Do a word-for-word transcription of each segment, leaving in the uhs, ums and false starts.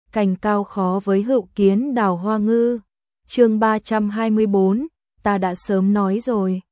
cành cao khó với hữu kiến đào hoa ngư. Chương ba trăm hai mươi bốn, ta đã sớm nói rồi.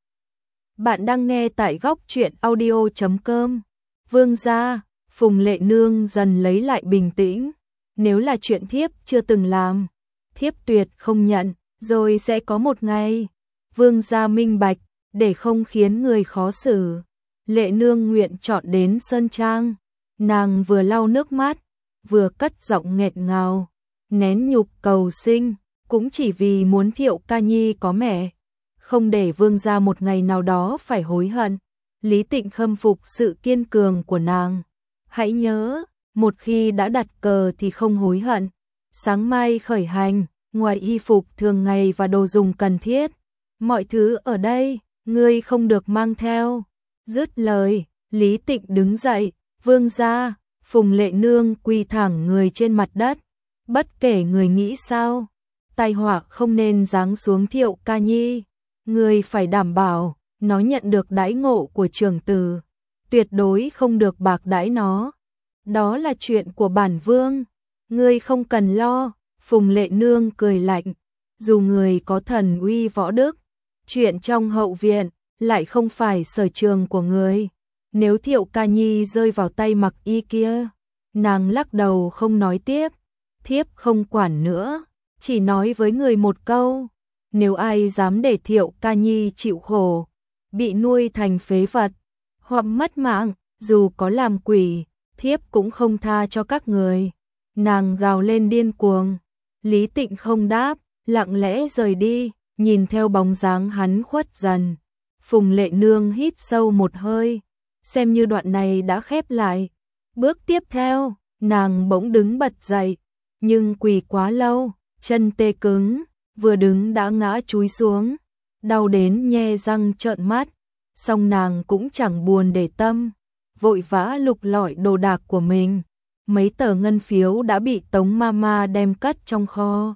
Bạn đang nghe tại góc truyện audio chấm com. Vương gia, Phùng Lệ Nương dần lấy lại bình tĩnh. Nếu là chuyện thiếp chưa từng làm, thiếp tuyệt không nhận, rồi sẽ có một ngày. Vương gia minh bạch, để không khiến người khó xử. Lệ Nương nguyện chọn đến Sơn Trang. Nàng vừa lau nước mắt, vừa cất giọng nghẹt ngào, nén nhục cầu sinh, cũng chỉ vì muốn Thiệu Ca Nhi có mẹ, không để vương gia một ngày nào đó phải hối hận. Lý Tịnh khâm phục sự kiên cường của nàng. Hãy nhớ, một khi đã đặt cờ thì không hối hận. Sáng mai khởi hành, ngoài y phục thường ngày và đồ dùng cần thiết, mọi thứ ở đây, ngươi không được mang theo. Dứt lời, Lý Tịnh đứng dậy, vương gia. Phùng Lệ Nương quỳ thẳng người trên mặt đất. Bất kể người nghĩ sao, tai họa không nên giáng xuống Thiệu Ca Nhi. Người phải đảm bảo nó nhận được đãi ngộ của trưởng tử, tuyệt đối không được bạc đãi nó. Đó là chuyện của bản vương, ngươi không cần lo. Phùng Lệ Nương cười lạnh, dù người có thần uy võ đức, chuyện trong hậu viện lại không phải sở trường của người. Nếu Thiệu Ca Nhi rơi vào tay Mặc Y kia, nàng lắc đầu không nói tiếp. Thiếp không quản nữa, chỉ nói với người một câu, nếu ai dám để Thiệu Ca Nhi chịu khổ, bị nuôi thành phế vật, hoặc mất mạng, dù có làm quỷ, thiếp cũng không tha cho các người. Nàng gào lên điên cuồng. Lý Tịnh không đáp, lặng lẽ rời đi, nhìn theo bóng dáng hắn khuất dần. Phùng Lệ Nương hít sâu một hơi, xem như đoạn này đã khép lại. Bước tiếp theo, nàng bỗng đứng bật dậy, nhưng quỳ quá lâu, chân tê cứng, vừa đứng đã ngã chúi xuống, đau đến nhe răng trợn mắt. Song nàng cũng chẳng buồn để tâm, vội vã lục lọi đồ đạc của mình. Mấy tờ ngân phiếu đã bị Tống Mama đem cất trong kho.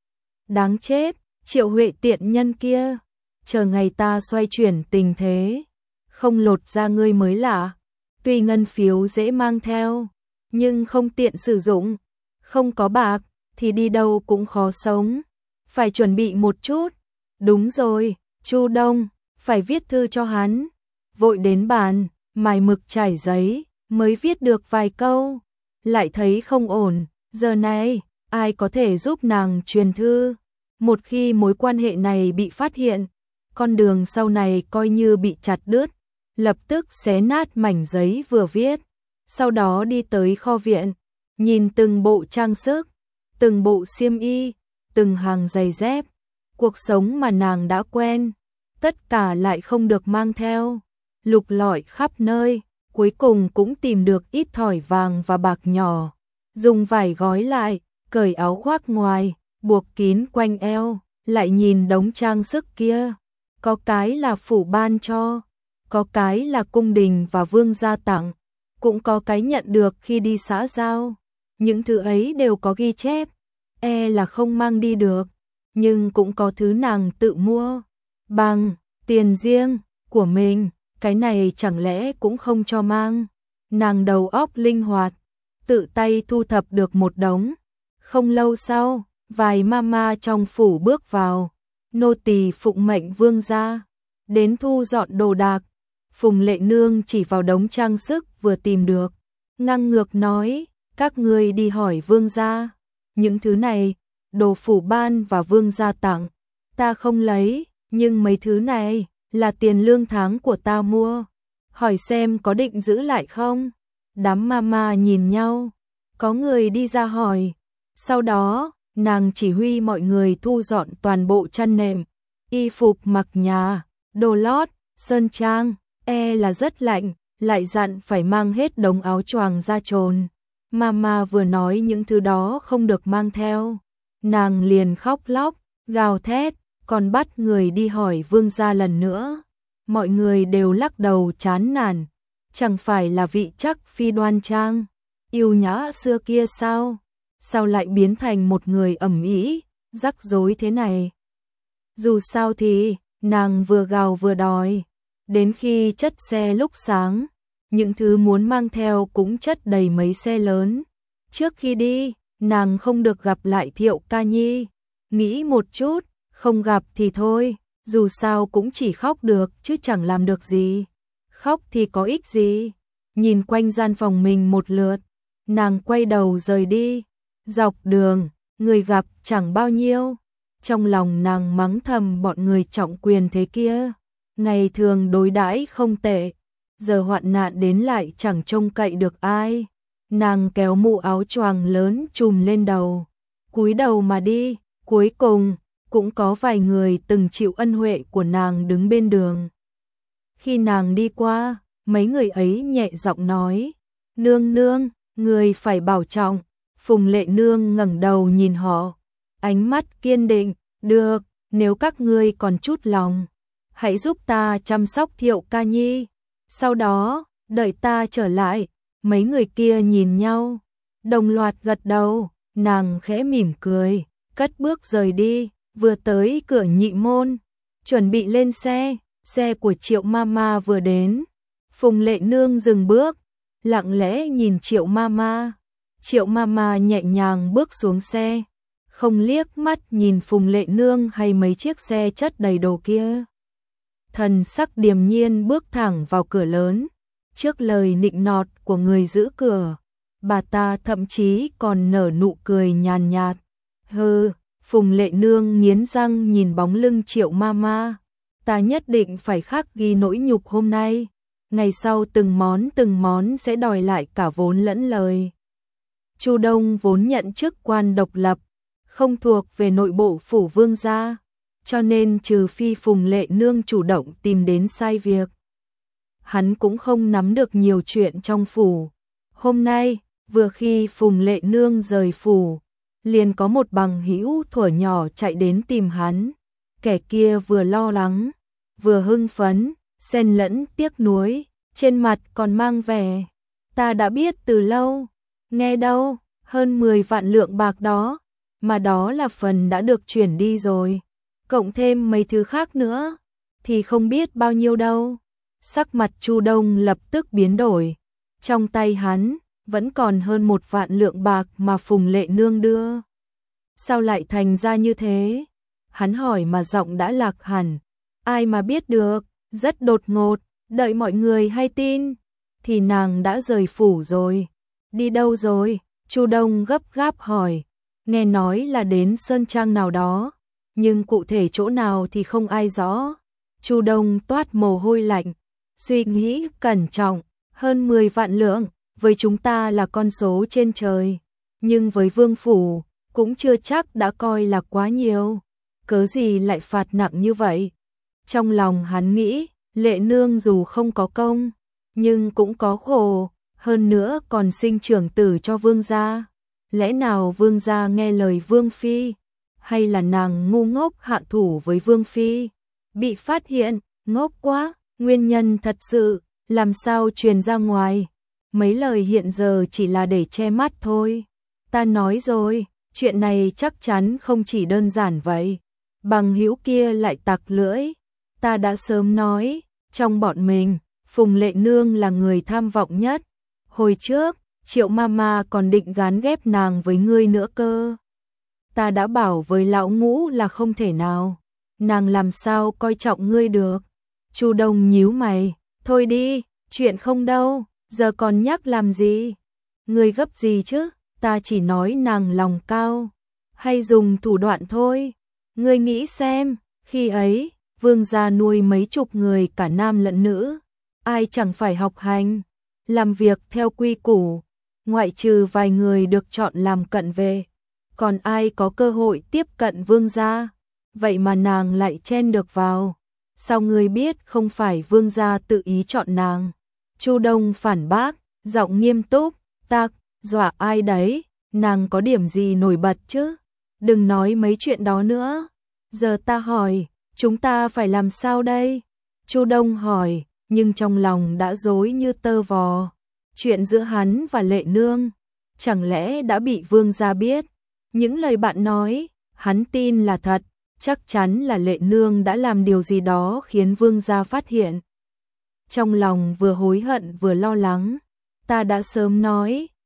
Đáng chết, Triệu Huệ tiện nhân kia, chờ ngày ta xoay chuyển tình thế, không lột ra ngươi mới lạ. Tuy ngân phiếu dễ mang theo, nhưng không tiện sử dụng, không có bạc thì đi đâu cũng khó sống, phải chuẩn bị một chút. Đúng rồi, Chu Đông, phải viết thư cho hắn. Vội đến bàn, mài mực trải giấy, mới viết được vài câu, lại thấy không ổn. Giờ này, ai có thể giúp nàng truyền thư? Một khi mối quan hệ này bị phát hiện, con đường sau này coi như bị chặt đứt. Lập tức xé nát mảnh giấy vừa viết, sau đó đi tới kho viện, nhìn từng bộ trang sức, từng bộ xiêm y, từng hàng giày dép, cuộc sống mà nàng đã quen, tất cả lại không được mang theo. Lục lọi khắp nơi, cuối cùng cũng tìm được ít thỏi vàng và bạc nhỏ, dùng vải gói lại, cởi áo khoác ngoài, buộc kín quanh eo. Lại nhìn đống trang sức kia, có cái là phủ ban cho, có cái là cung đình và vương gia tặng, cũng có cái nhận được khi đi xã giao. Những thứ ấy đều có ghi chép, e là không mang đi được, nhưng cũng có thứ nàng tự mua bằng tiền riêng của mình, cái này chẳng lẽ cũng không cho mang. Nàng đầu óc linh hoạt, tự tay thu thập được một đống. Không lâu sau, vài mama trong phủ bước vào, nô tỳ phụng mệnh vương gia đến thu dọn đồ đạc. Phùng Lệ Nương chỉ vào đống trang sức vừa tìm được, ngang ngược nói, các ngươi đi hỏi vương gia, những thứ này, đồ phủ ban và vương gia tặng, ta không lấy, nhưng mấy thứ này là tiền lương tháng của ta mua, hỏi xem có định giữ lại không. Đám mama nhìn nhau, có người đi ra hỏi, sau đó nàng chỉ huy mọi người thu dọn toàn bộ chăn nệm, y phục mặc nhà, đồ lót. Sơn Trang e là rất lạnh, lại dặn phải mang hết đống áo choàng ra trồn. Mama vừa nói những thứ đó không được mang theo, nàng liền khóc lóc, gào thét, còn bắt người đi hỏi vương gia lần nữa. Mọi người đều lắc đầu chán nản, chẳng phải là vị chắc phi đoan trang, yêu nhã xưa kia sao? Sao lại biến thành một người ầm ĩ, rắc rối thế này? Dù sao thì, nàng vừa gào vừa đòi, đến khi chất xe lúc sáng, những thứ muốn mang theo cũng chất đầy mấy xe lớn. Trước khi đi, nàng không được gặp lại Thiệu Ca Nhi. Nghĩ một chút, không gặp thì thôi, dù sao cũng chỉ khóc được chứ chẳng làm được gì. Khóc thì có ích gì? Nhìn quanh gian phòng mình một lượt, nàng quay đầu rời đi. Dọc đường, người gặp chẳng bao nhiêu. Trong lòng nàng mắng thầm bọn người trọng quyền thế kia. Ngày thường đối đãi không tệ, giờ hoạn nạn đến lại chẳng trông cậy được ai. Nàng kéo mũ áo choàng lớn trùm lên đầu, cúi đầu mà đi. Cuối cùng, cũng có vài người từng chịu ân huệ của nàng đứng bên đường. Khi nàng đi qua, mấy người ấy nhẹ giọng nói, nương nương, người phải bảo trọng. Phùng Lệ Nương ngẩng đầu nhìn họ, ánh mắt kiên định, được, nếu các ngươi còn chút lòng, hãy giúp ta chăm sóc Thiệu Ca Nhi. Sau đó, đợi ta trở lại. Mấy người kia nhìn nhau, đồng loạt gật đầu, nàng khẽ mỉm cười, cất bước rời đi. Vừa tới cửa nhị môn, chuẩn bị lên xe, xe của Triệu Mama vừa đến. Phùng Lệ Nương dừng bước, lặng lẽ nhìn Triệu Mama. Triệu Mama nhẹ nhàng bước xuống xe, không liếc mắt nhìn Phùng Lệ Nương hay mấy chiếc xe chất đầy đồ kia. Thần sắc điềm nhiên bước thẳng vào cửa lớn. Trước lời nịnh nọt của người giữ cửa, bà ta thậm chí còn nở nụ cười nhàn nhạt. Hừ, Phùng Lệ Nương nghiến răng nhìn bóng lưng Triệu Mama. Ta nhất định phải khắc ghi nỗi nhục hôm nay. Ngày sau từng món từng món sẽ đòi lại cả vốn lẫn lời. Chu Đông vốn nhận chức quan độc lập, không thuộc về nội bộ phủ Vương gia, cho nên trừ phi Phùng Lệ Nương chủ động tìm đến sai việc, hắn cũng không nắm được nhiều chuyện trong phủ. Hôm nay, vừa khi Phùng Lệ Nương rời phủ, liền có một bằng hữu thuở nhỏ chạy đến tìm hắn. Kẻ kia vừa lo lắng, vừa hưng phấn, xen lẫn tiếc nuối, trên mặt còn mang vẻ ta đã biết từ lâu. Nghe đâu, hơn mười vạn lượng bạc đó, mà đó là phần đã được chuyển đi rồi, cộng thêm mấy thứ khác nữa thì không biết bao nhiêu đâu. Sắc mặt Chu Đông lập tức biến đổi. Trong tay hắn vẫn còn hơn một vạn lượng bạc mà Phùng Lệ Nương đưa. Sao lại thành ra như thế? Hắn hỏi mà giọng đã lạc hẳn. Ai mà biết được, rất đột ngột, đợi mọi người hay tin thì nàng đã rời phủ rồi. Đi đâu rồi? Chu Đông gấp gáp hỏi. Nghe nói là đến sơn trang nào đó, nhưng cụ thể chỗ nào thì không ai rõ. Chu Đông toát mồ hôi lạnh, suy nghĩ cẩn trọng. Hơn mười vạn lượng, với chúng ta là con số trên trời, nhưng với vương phủ cũng chưa chắc đã coi là quá nhiều. Cớ gì lại phạt nặng như vậy? Trong lòng hắn nghĩ, Lệ Nương dù không có công, nhưng cũng có khổ, hơn nữa còn sinh trưởng tử cho vương gia. Lẽ nào vương gia nghe lời vương phi, hay là nàng ngu ngốc hạ thủ với vương phi? Bị phát hiện, ngốc quá, nguyên nhân thật sự làm sao truyền ra ngoài? Mấy lời hiện giờ chỉ là để che mắt thôi. Ta nói rồi, chuyện này chắc chắn không chỉ đơn giản vậy. Bằng hữu kia lại tặc lưỡi. Ta đã sớm nói, trong bọn mình, Phùng Lệ Nương là người tham vọng nhất. Hồi trước, Triệu Mama còn định gán ghép nàng với ngươi nữa cơ. Ta đã bảo với lão ngũ là không thể nào. Nàng làm sao coi trọng ngươi được? Chu Đông nhíu mày. Thôi đi, chuyện không đâu, giờ còn nhắc làm gì? Ngươi gấp gì chứ? Ta chỉ nói nàng lòng cao, hay dùng thủ đoạn thôi. Ngươi nghĩ xem, khi ấy, vương gia nuôi mấy chục người cả nam lẫn nữ, ai chẳng phải học hành, làm việc theo quy củ, ngoại trừ vài người được chọn làm cận vệ, còn ai có cơ hội tiếp cận vương gia? Vậy mà nàng lại chen được vào. Sao ngươi biết không phải vương gia tự ý chọn nàng? Chu Đông phản bác, giọng nghiêm túc, ta dọa ai đấy, nàng có điểm gì nổi bật chứ? Đừng nói mấy chuyện đó nữa. Giờ ta hỏi, chúng ta phải làm sao đây? Chu Đông hỏi, nhưng trong lòng đã rối như tơ vò. Chuyện giữa hắn và Lệ Nương, chẳng lẽ đã bị vương gia biết? Những lời bạn nói, hắn tin là thật, chắc chắn là Lệ Nương đã làm điều gì đó khiến vương gia phát hiện. Trong lòng vừa hối hận vừa lo lắng, ta đã sớm nói,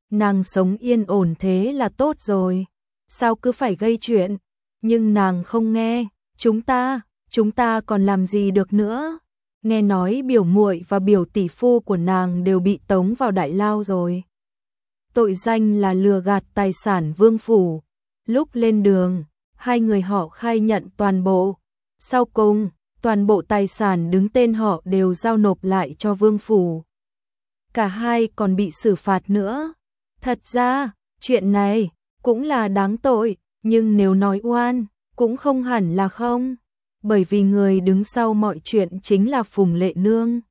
nàng sống yên ổn thế là tốt rồi, sao cứ phải gây chuyện, nhưng nàng không nghe, chúng ta, chúng ta còn làm gì được nữa, nghe nói biểu muội và biểu tỷ phu của nàng đều bị tống vào đại lao rồi. Tội danh là lừa gạt tài sản vương phủ, lúc lên đường, hai người họ khai nhận toàn bộ, sau cùng, toàn bộ tài sản đứng tên họ đều giao nộp lại cho vương phủ. Cả hai còn bị xử phạt nữa. Thật ra, chuyện này cũng là đáng tội, nhưng nếu nói oan, cũng không hẳn là không, bởi vì người đứng sau mọi chuyện chính là Phùng Lệ Nương.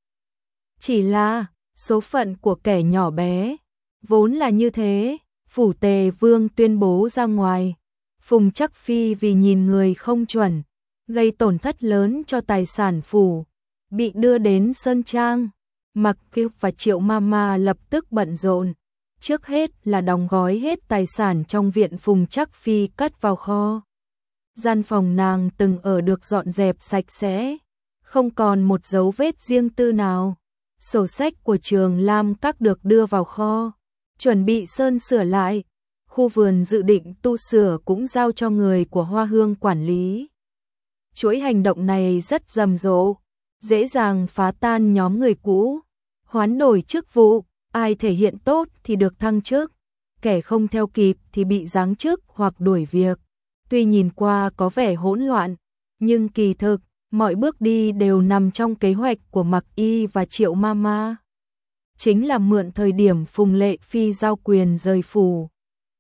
Chỉ là, số phận của kẻ nhỏ bé, vốn là như thế, phủ Tề Vương tuyên bố ra ngoài, Phùng Trắc Phi vì nhìn người không chuẩn, gây tổn thất lớn cho tài sản phủ, bị đưa đến Sơn Trang. Mặc Kiều và Triệu Mama lập tức bận rộn, trước hết là đóng gói hết tài sản trong viện Phùng Trắc Phi cất vào kho. Gian phòng nàng từng ở được dọn dẹp sạch sẽ, không còn một dấu vết riêng tư nào. Sổ sách của Trường Lam Các được đưa vào kho, chuẩn bị sơn sửa lại. Khu vườn dự định tu sửa cũng giao cho người của Hoa Hương quản lý. Chuỗi hành động này rất rầm rộ, dễ dàng phá tan nhóm người cũ, hoán đổi chức vụ, ai thể hiện tốt thì được thăng chức, kẻ không theo kịp thì bị giáng chức hoặc đuổi việc. Tuy nhìn qua có vẻ hỗn loạn, nhưng kỳ thực, mọi bước đi đều nằm trong kế hoạch của Mặc Y và Triệu Mama. Chính là mượn thời điểm Phùng Lệ Phi giao quyền rời phủ,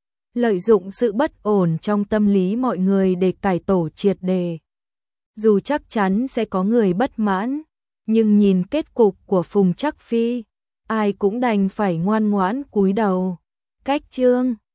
lợi dụng sự bất ổn trong tâm lý mọi người để cải tổ triệt đề. Dù chắc chắn sẽ có người bất mãn, nhưng nhìn kết cục của Phùng Trắc Phi, ai cũng đành phải ngoan ngoãn cúi đầu. Cách chương